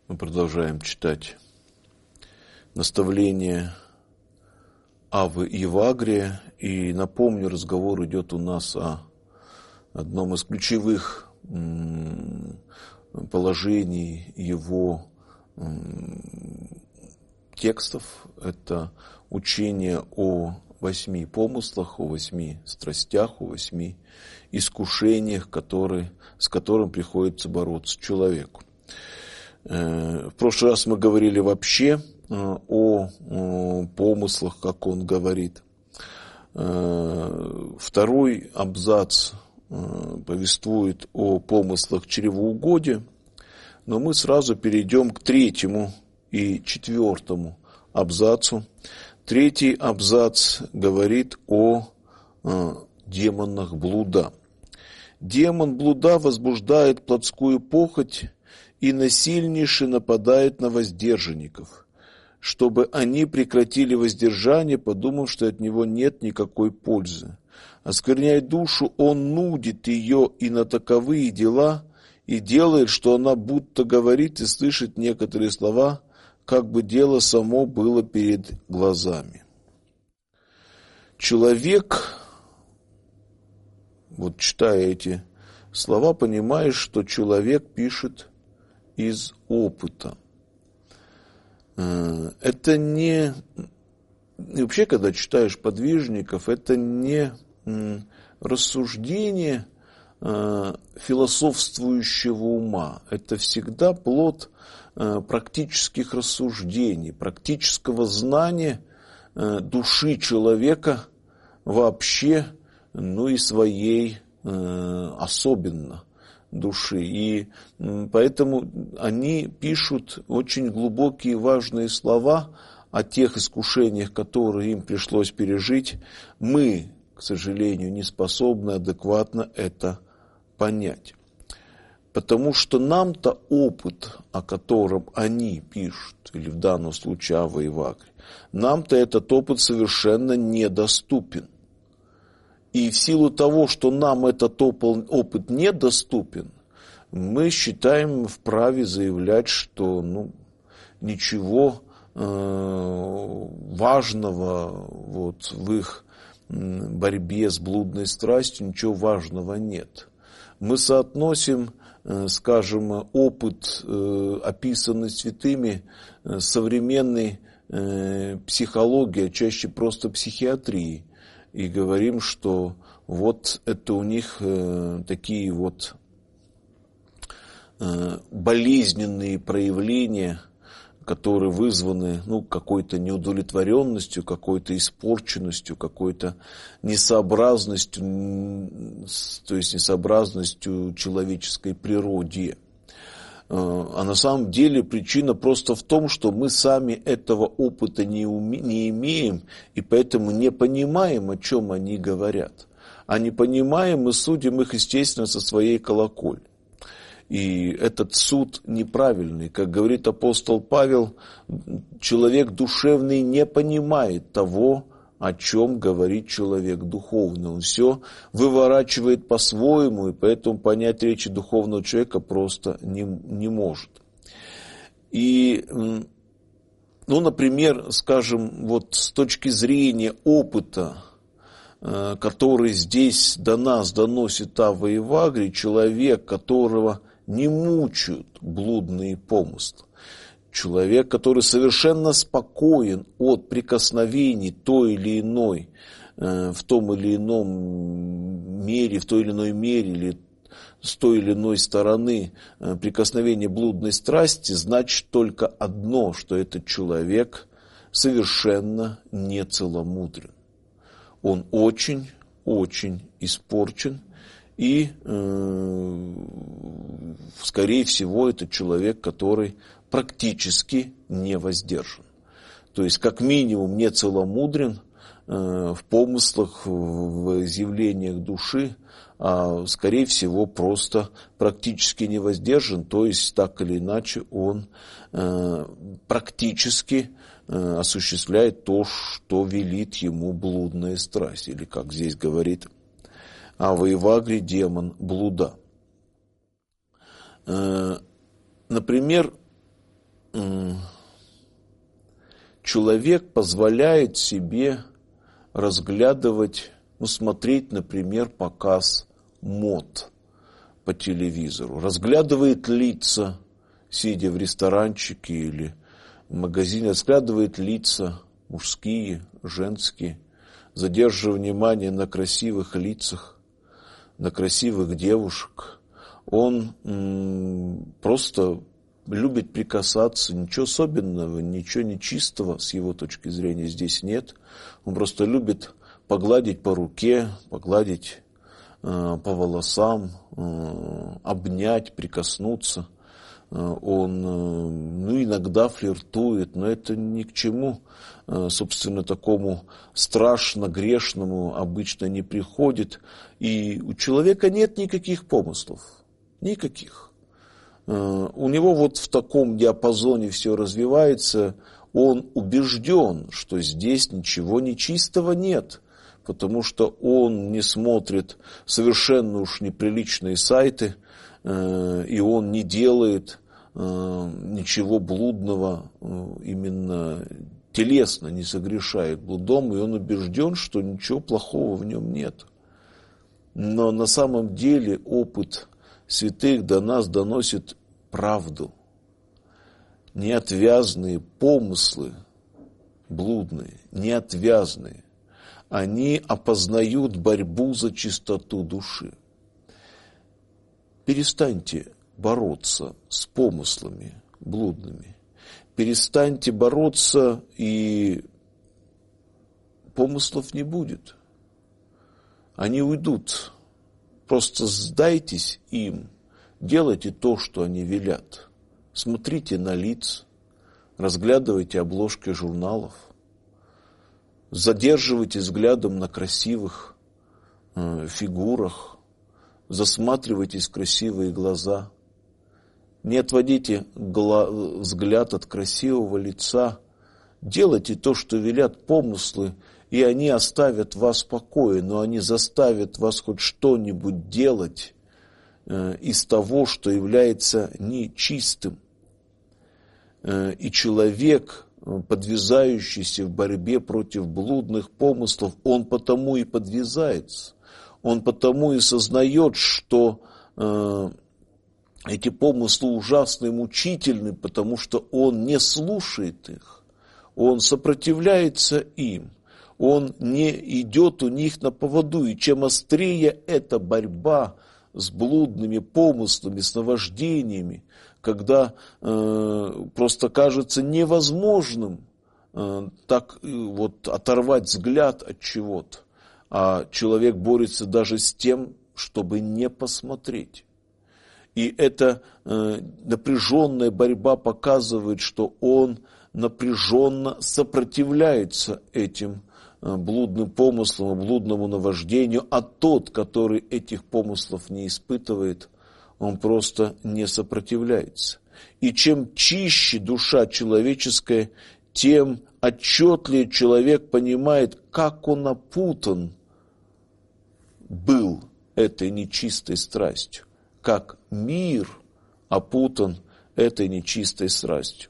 Мы продолжаем читать наставление Авы Евагрия. И напомню, разговор идет у нас о одном из ключевых положений его текстов. Это учение о 8 помыслах, о 8 страстях, о 8 искушениях, с которым приходится бороться человеку. В прошлый раз мы говорили вообще о помыслах, как он говорит. Второй абзац повествует о помыслах чревоугодия, но мы сразу перейдем к 3 и 4 абзацу. 3 абзац говорит о демонах блуда. Демон блуда возбуждает плотскую похоть и насильнейше нападает на воздержанников, чтобы они прекратили воздержание, подумав, что от него нет никакой пользы. Оскверняя душу, он нудит ее и на таковые дела, и делает, что она будто говорит и слышит некоторые слова, как бы дело само было перед глазами. Человек, вот читая эти слова, понимаешь, что человек пишет из опыта. Это не... И вообще, когда читаешь подвижников, это не рассуждение философствующего ума. Это всегда плод практических рассуждений, практического знания души человека вообще, ну и своей особенно души. И поэтому они пишут очень глубокие и важные слова о тех искушениях, которые им пришлось пережить. Мы, к сожалению, не способны адекватно это понять. Потому что нам-то опыт, о котором они пишут, или в данном случае Ава Евагрий, нам-то этот опыт совершенно недоступен. И в силу того, что нам этот опыт недоступен, мы считаем вправе заявлять, что ничего важного вот в их борьбе с блудной страстью, ничего важного нет. Мы соотносим, скажем, опыт, описанный святыми, с современной психологией, чаще просто психиатрией, и говорим, что вот это у них такие вот болезненные проявления, которые вызваны какой-то неудовлетворенностью, какой-то испорченностью, какой-то несообразностью, то есть несообразностью человеческой природе. А на самом деле причина просто в том, что мы сами этого опыта не имеем, и поэтому не понимаем, о чем они говорят. А не понимаем, мы судим их, естественно, со своей колокольни. И этот суд неправильный. Как говорит апостол Павел, человек душевный не понимает того, о чем говорит человек духовный. Он все выворачивает по-своему, и поэтому понять речи духовного человека просто не может. И, например, скажем, вот с точки зрения опыта, который здесь до нас доносит Ава Евагрий, человек, которого не мучают блудные помыслы. Человек, который совершенно спокоен от прикосновений той или иной, в том или ином мере, в той или иной мере, или с той или иной стороны прикосновения блудной страсти, значит только одно, что этот человек совершенно не целомудрен. Он очень испорчен, и, скорее всего, это человек, который практически не воздержан. То есть, как минимум, не целомудрен в помыслах, в изъявлениях души, а, скорее всего, просто практически не воздержан, то есть, так или иначе, он практически осуществляет то, что велит ему блудная страсть, или, как здесь говорит Ава Евагрий, демон блуда. Например, человек позволяет себе разглядывать, смотреть, например, показ мод по телевизору, разглядывает лица, сидя в ресторанчике или в магазине, разглядывает лица мужские, женские, задерживая внимание на красивых лицах, на красивых девушек. Он просто любит прикасаться, ничего особенного, ничего нечистого с его точки зрения здесь нет. Он просто любит погладить по руке, погладить по волосам, обнять, прикоснуться. Он иногда флиртует, но это ни к чему, собственно, такому страшно грешному обычно не приходит. И у человека нет никаких помыслов, никаких. У него вот в таком диапазоне все развивается, он убежден, что здесь ничего нечистого нет, потому что он не смотрит совершенно уж неприличные сайты, и он не делает ничего блудного, именно телесно не согрешает блудом, и он убежден, что ничего плохого в нем нет. Но на самом деле опыт святых до нас доносит правду. Неотвязные помыслы блудные, неотвязные, они опознают борьбу за чистоту души. Перестаньте бороться с помыслами блудными. Перестаньте бороться, и помыслов не будет. Они уйдут. Просто сдайтесь им. Делайте то, что они велят. Смотрите на лица, разглядывайте обложки журналов, задерживайте взглядом на красивых фигурах, засматривайтесь в красивые глаза. Не отводите взгляд от красивого лица. Делайте то, что велят помыслы, и они оставят вас в покое, но они заставят вас хоть что-нибудь делать из того, что является нечистым. И человек, подвязающийся в борьбе против блудных помыслов, он потому и подвязается. Он потому и сознает, что эти помыслы ужасны и мучительны, потому что он не слушает их, он сопротивляется им, он не идет у них на поводу. И чем острее эта борьба с блудными помыслами, с наваждениями, когда просто кажется невозможным так вот оторвать взгляд от чего-то, а человек борется даже с тем, чтобы не посмотреть. И эта напряженная борьба показывает, что он напряженно сопротивляется этим блудным помыслам, блудному наваждению, а тот, который этих помыслов не испытывает, он просто не сопротивляется. И чем чище душа человеческая, тем отчетливее человек понимает, как он опутан был этой нечистой страстью, как мир опутан этой нечистой страстью.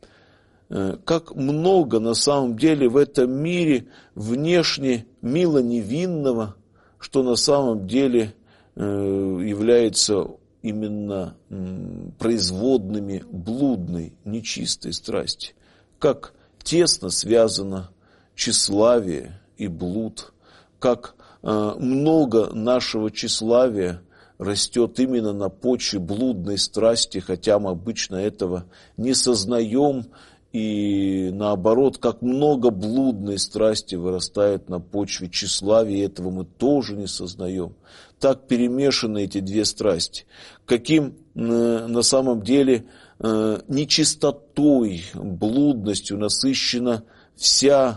Как много на самом деле в этом мире внешне мило невинного, что на самом деле является именно производными блудной, нечистой страсти. Как тесно связано тщеславие и блуд, как много нашего тщеславия растет именно на почве блудной страсти, хотя мы обычно этого не сознаем, и наоборот, как много блудной страсти вырастает на почве тщеславия, и этого мы тоже не сознаем. Так перемешаны эти две страсти. Каким на самом деле нечистотой, блудностью насыщена вся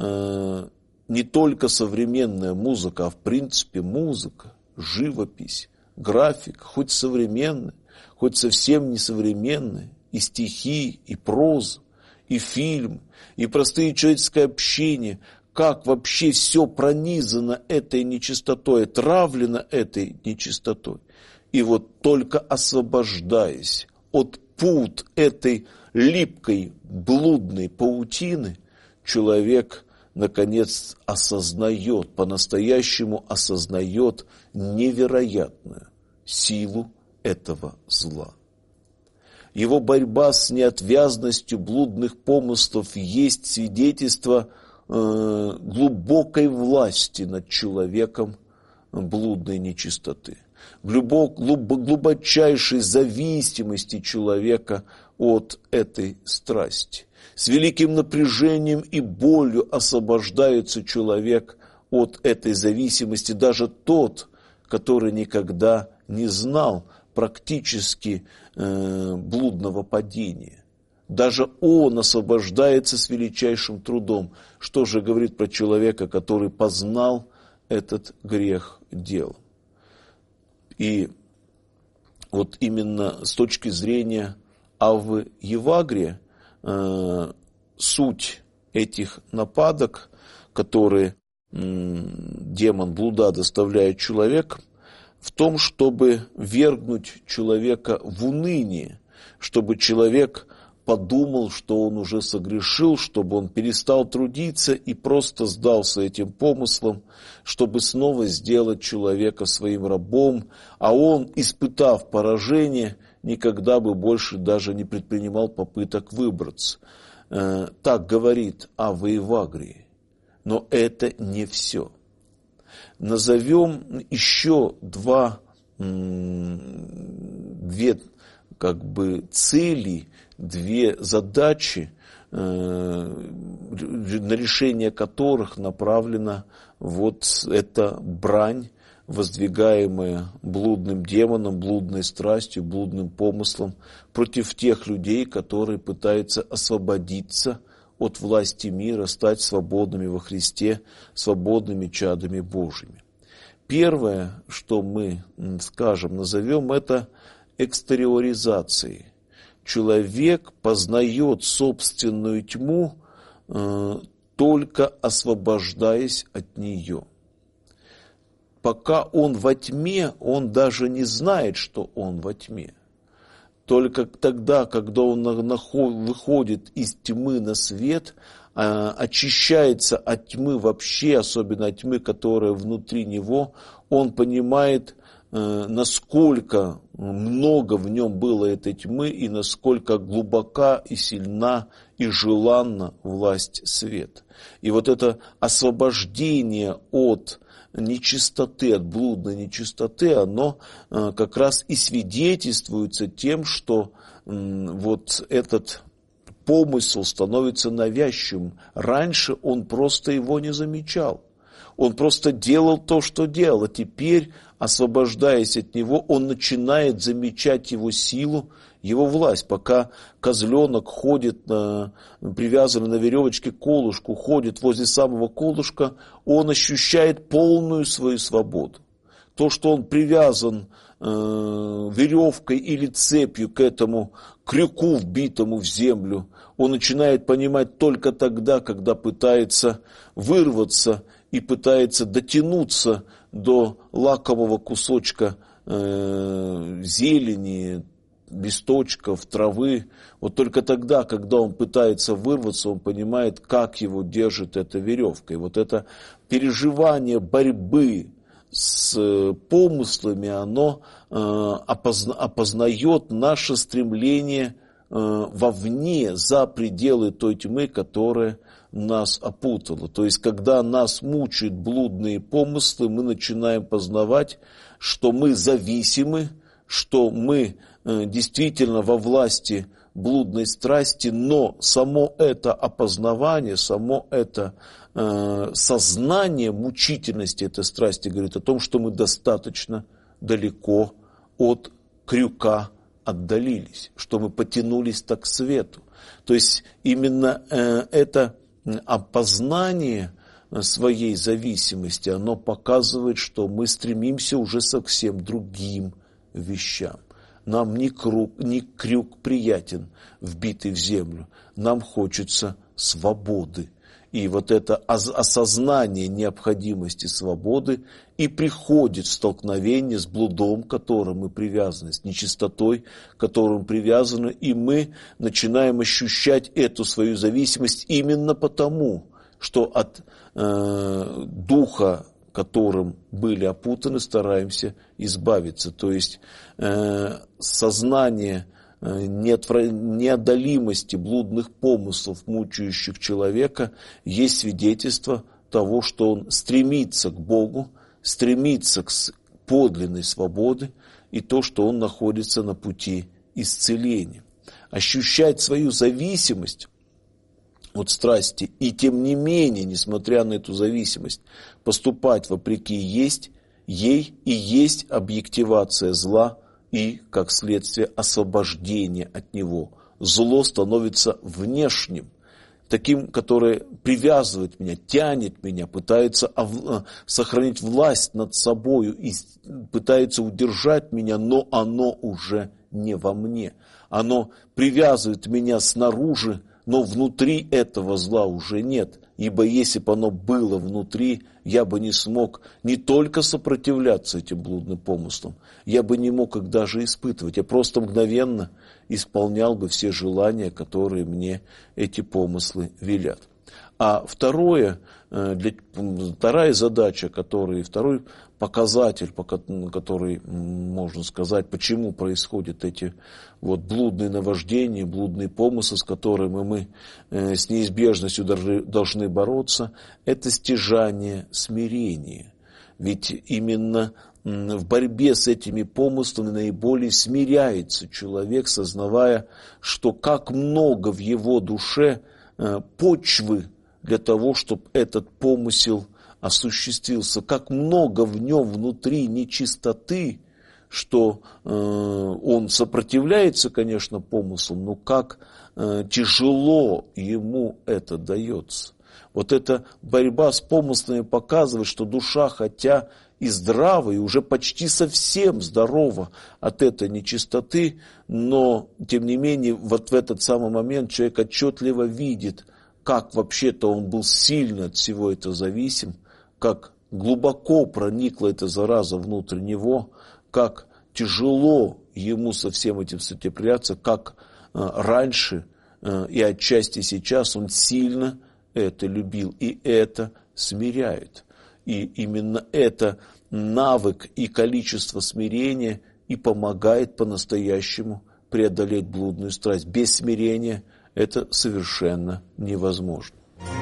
не только современная музыка, а в принципе музыка, живопись, графика, хоть современная, хоть совсем не современная, и стихи, и проза, и фильм, и простые человеческое общение, как вообще все пронизано этой нечистотой, отравлено этой нечистотой. И вот только освобождаясь от пут этой липкой блудной паутины, человек наконец осознает, по-настоящему осознает невероятную силу этого зла. Его борьба с неотвязностью блудных помыслов есть свидетельство глубокой власти над человеком блудной нечистоты, глубочайшей зависимости человека от этой страсти. С великим напряжением и болью освобождается человек от этой зависимости, даже тот, который никогда не знал практически блудного падения. Даже он освобождается с величайшим трудом. Что же говорит про человека, который познал этот грех делом? И вот именно с точки зрения Аввы Евагрия, суть этих нападок, которые демон блуда доставляет человеку, в том, чтобы ввергнуть человека в уныние, чтобы человек подумал, что он уже согрешил, чтобы он перестал трудиться и просто сдался этим помыслам, чтобы снова сделать человека своим рабом, а он, испытав поражение, никогда бы больше даже не предпринимал попыток выбраться. Так говорит Авва Евагрий. Но это не все. Назовем еще две цели, две задачи, на решение которых направлена вот эта брань, воздвигаемая блудным демоном, блудной страстью, блудным помыслом против тех людей, которые пытаются освободиться от власти мира, стать свободными во Христе, свободными чадами Божьими. Первое, что мы скажем, назовем это экстериоризацией. Человек познает собственную тьму, только освобождаясь от нее. Пока он во тьме, он даже не знает, что он во тьме. Только тогда, когда он выходит из тьмы на свет, очищается от тьмы вообще, особенно от тьмы, которая внутри него, он понимает, насколько много в нем было этой тьмы и насколько глубока и сильна и желанна власть света. И вот это освобождение от нечистоты, от блудной нечистоты, оно как раз и свидетельствуется тем, что вот этот помысел становится навязчивым. Раньше он просто его не замечал. Он просто делал то, что делал, а теперь, освобождаясь от него, он начинает замечать его силу, его власть. Пока козленок ходит, привязанный на веревочке к колышку, ходит возле самого колышка, он ощущает полную свою свободу. То, что он привязан веревкой или цепью к этому крюку, вбитому в землю, он начинает понимать только тогда, когда пытается вырваться и пытается дотянуться до лакомого кусочка зелени, листочков, травы. Вот только тогда, когда он пытается вырваться, он понимает, как его держит эта веревка. И вот это переживание борьбы с помыслами, оно опознает наше стремление вовне, за пределы той тьмы, которая нас опутала. То есть, когда нас мучают блудные помыслы, мы начинаем познавать, что мы зависимы, что мы действительно во власти блудной страсти, но само это опознавание, само это сознание мучительности этой страсти говорит о том, что мы достаточно далеко от крюка отдалились, что мы потянулись так к свету. То есть именно это опознание своей зависимости, оно показывает, что мы стремимся уже совсем другим вещам. Нам не крюк приятен, вбитый в землю. Нам хочется свободы. И вот это осознание необходимости свободы и приходит в столкновение с блудом, к которому мы привязаны, с нечистотой, к которой мы привязаны, и мы начинаем ощущать эту свою зависимость именно потому, что от духа, которым были опутаны, стараемся избавиться. То есть сознание неодолимости блудных помыслов, мучающих человека, есть свидетельство того, что он стремится к Богу, стремится к подлинной свободе, и то, что он находится на пути исцеления. Ощущать свою зависимость от страсти и тем не менее, несмотря на эту зависимость, поступать вопреки ей и есть объективация зла и, как следствие, освобождение от него. Зло становится внешним, таким, которое привязывает меня, тянет меня, пытается сохранить власть над собою и пытается удержать меня, но оно уже не во мне. Оно привязывает меня снаружи, но внутри этого зла уже нет. Ибо если бы оно было внутри, я бы не смог не только сопротивляться этим блудным помыслам, я бы не мог их даже испытывать. Я просто мгновенно исполнял бы все желания, которые мне эти помыслы велят. А вторая задача, второй показатель, который, можно сказать, почему происходят эти блудные наваждения, блудные помыслы, с которыми мы с неизбежностью должны бороться, это стяжание смирения. Ведь именно в борьбе с этими помыслами наиболее смиряется человек, сознавая, что как много в его душе почвы для того, чтобы этот помысел осуществился, как много в нем внутри нечистоты, что он сопротивляется, конечно, помыслам, но как тяжело ему это дается. Вот эта борьба с помыслами показывает, что душа, хотя и здравая, и уже почти совсем здорова от этой нечистоты, но, тем не менее, вот в этот самый момент человек отчетливо видит, как вообще-то он был сильно от всего этого зависим, как глубоко проникла эта зараза внутрь него, как тяжело ему со всем этим сопротивляться, как раньше и отчасти сейчас он сильно это любил, и это смиряет. И именно это навык и количество смирения и помогает по-настоящему преодолеть блудную страсть. Без смирения это совершенно невозможно.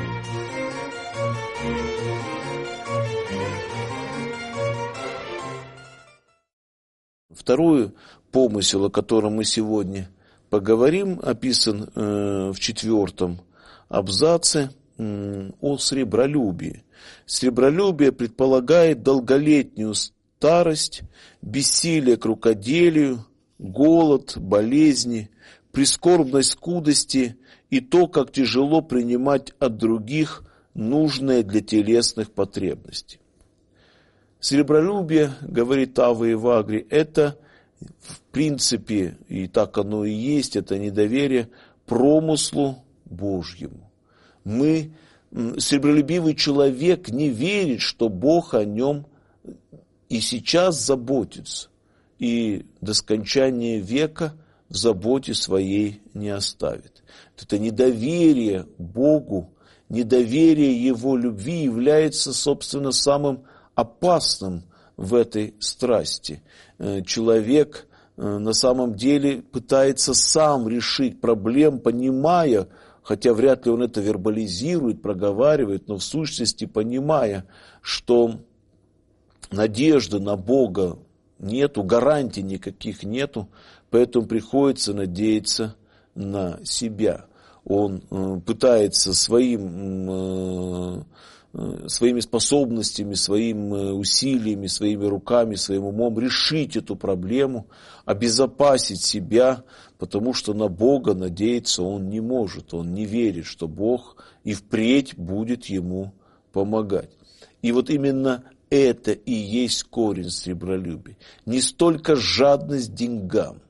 Второй помысел, о котором мы сегодня поговорим, описан в 4 абзаце о сребролюбии. Сребролюбие предполагает долголетнюю старость, бессилие к рукоделию, голод, болезни, прискорбность скудости и то, как тяжело принимать от других нужное для телесных потребностей. Сребролюбие, говорит Ава Евагрий, это в принципе, и так оно и есть, это недоверие промыслу Божьему. Сребролюбивый человек не верит, что Бог о нем и сейчас заботится, и до скончания века в заботе своей не оставит. Это недоверие Богу, недоверие Его любви является, собственно, самым опасным в этой страсти. Человек на самом деле пытается сам решить проблем, понимая, хотя вряд ли он это вербализирует, проговаривает, но в сущности понимая, что надежды на Бога нету, гарантий никаких нету, поэтому приходится надеяться на себя. Он пытается своими способностями, своими усилиями, своими руками, своим умом решить эту проблему, обезопасить себя, потому что на Бога надеяться он не может, он не верит, что Бог и впредь будет ему помогать. И вот именно это и есть корень сребролюбия. Не столько жадность деньгам,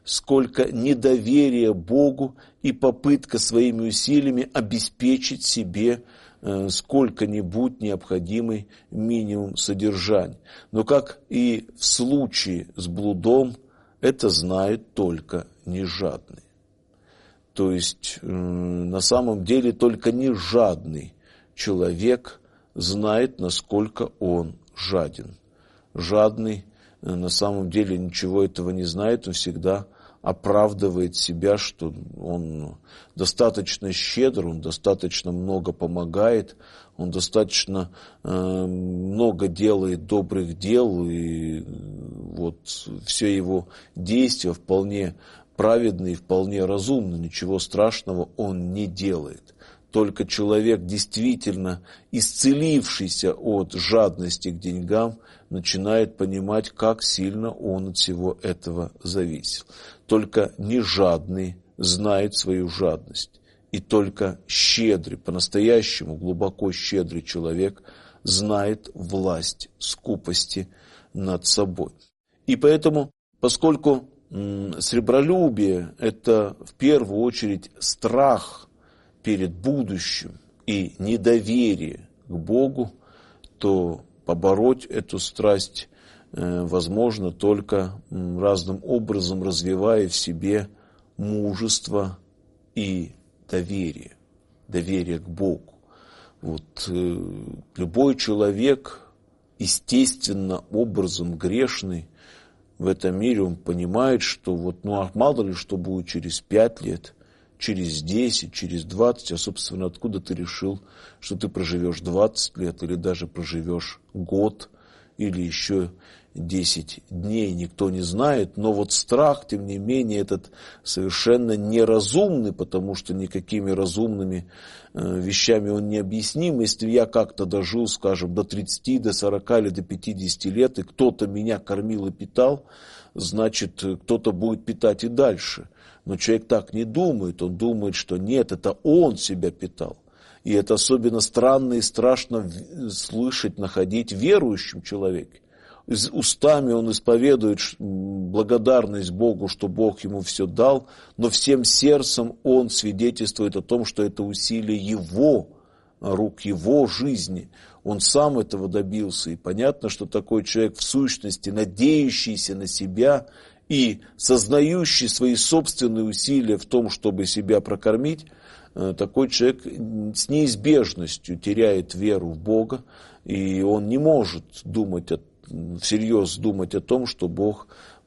сколько недоверие Богу и попытка своими усилиями обеспечить себе сколько-нибудь необходимый минимум содержания. Но как и в случае с блудом, это знает только нежадный. То есть на самом деле только нежадный человек знает, насколько он жаден. Жадный на самом деле ничего этого не знает, он всегда оправдывает себя, что он достаточно щедр, он достаточно много помогает, он достаточно много делает добрых дел, и вот все его действия вполне праведные, вполне разумны, ничего страшного он не делает. Только человек, действительно исцелившийся от жадности к деньгам, начинает понимать, как сильно он от всего этого зависел. Только нежадный знает свою жадность. И только щедрый, по-настоящему глубоко щедрый человек знает власть скупости над собой. И поэтому, поскольку сребролюбие – это в первую очередь страх перед будущим и недоверие к Богу, то побороть эту страсть возможно только разным образом, развивая в себе мужество и доверие к Богу. Вот любой человек, естественно, образом грешный в этом мире, он понимает, что мало ли что будет через 5 лет, через 10, через 20, а, собственно, откуда ты решил, что ты проживешь 20 лет, или даже проживешь год, или еще 10 дней, никто не знает. Но вот страх, тем не менее, этот совершенно неразумный, потому что никакими разумными вещами он не объясним. Если я как-то дожил, скажем, до 30, до 40 или до 50 лет, и кто-то меня кормил и питал, значит, кто-то будет питать и дальше. Но человек так не думает, он думает, что нет, это он себя питал. И это особенно странно и страшно слышать, находить в верующем человеке. Устами он исповедует благодарность Богу, что Бог ему все дал, но всем сердцем он свидетельствует о том, что это усилие его рук, его жизни. Он сам этого добился. И понятно, что такой человек в сущности, надеющийся на себя и сознающий свои собственные усилия в том, чтобы себя прокормить, такой человек с неизбежностью теряет веру в Бога, и он не может всерьез думать о том, что Бог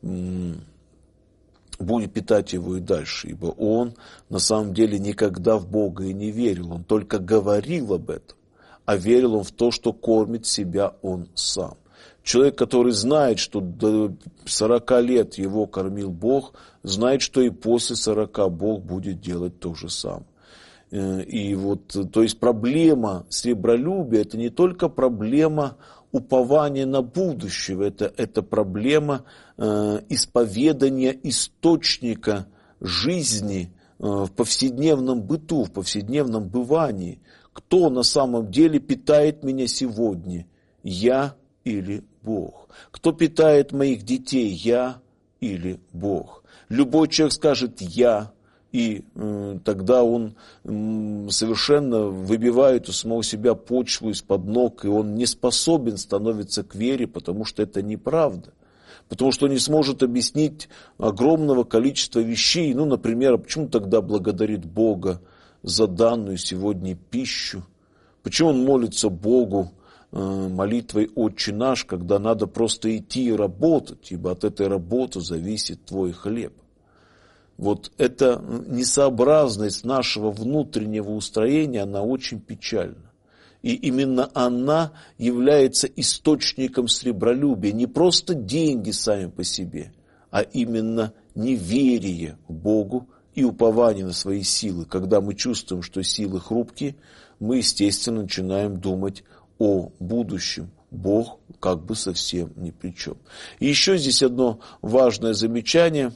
будет питать его и дальше, ибо он на самом деле никогда в Бога и не верил, он только говорил об этом, а верил он в то, что кормит себя он сам. Человек, который знает, что до 40 лет его кормил Бог, знает, что и после 40 Бог будет делать то же самое. И то есть проблема сребролюбия – это не только проблема упования на будущее, это проблема исповедания источника жизни в повседневном быту, в повседневном бывании. Кто на самом деле питает меня сегодня? Я или Бог? Кто питает моих детей? Я или Бог? Любой человек скажет «я», и тогда он совершенно выбивает у самого себя почву из-под ног, и он не способен становиться к вере, потому что это неправда. Потому что он не сможет объяснить огромного количества вещей. Например, почему тогда благодарит Бога за данную сегодня пищу? Почему он молится Богу молитвой «Отче наш», когда надо просто идти и работать, ибо от этой работы зависит твой хлеб? Вот эта несообразность нашего внутреннего устроения, она очень печальна. И именно она является источником сребролюбия. Не просто деньги сами по себе, а именно неверие Богу и упование на свои силы. Когда мы чувствуем, что силы хрупкие, мы, естественно, начинаем думать о будущем. Бог как бы совсем ни при чем. И еще здесь одно важное замечание.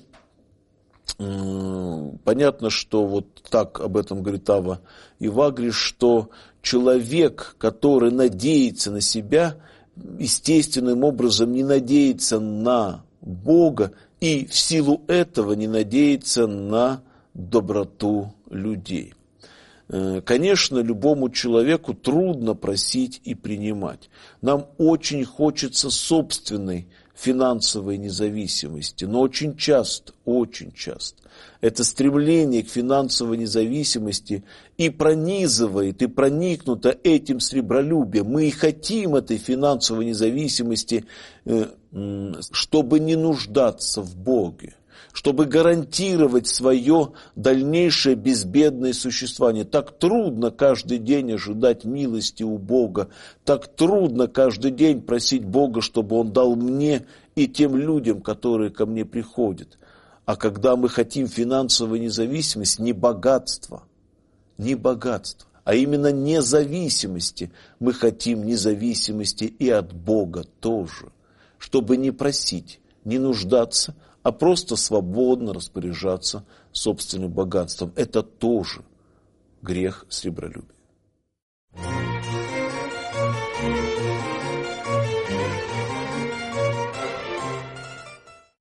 Понятно, что вот так об этом говорит Ава Евагрис, что человек, который надеется на себя, естественным образом не надеется на Бога, и в силу этого не надеяться на доброту людей. Конечно, любому человеку трудно просить и принимать. Нам очень хочется собственной финансовой независимости, но очень часто это стремление к финансовой независимости и пронизывает, и проникнуто этим сребролюбием. Мы и хотим этой финансовой независимости, чтобы не нуждаться в Боге, чтобы гарантировать свое дальнейшее безбедное существование. Так трудно каждый день ожидать милости у Бога, так трудно каждый день просить Бога, чтобы Он дал мне и тем людям, которые ко мне приходят. А когда мы хотим финансовой независимости, не богатства, а именно независимости, мы хотим независимости и от Бога тоже, чтобы не просить, не нуждаться, а просто свободно распоряжаться собственным богатством. Это тоже грех сребролюбия.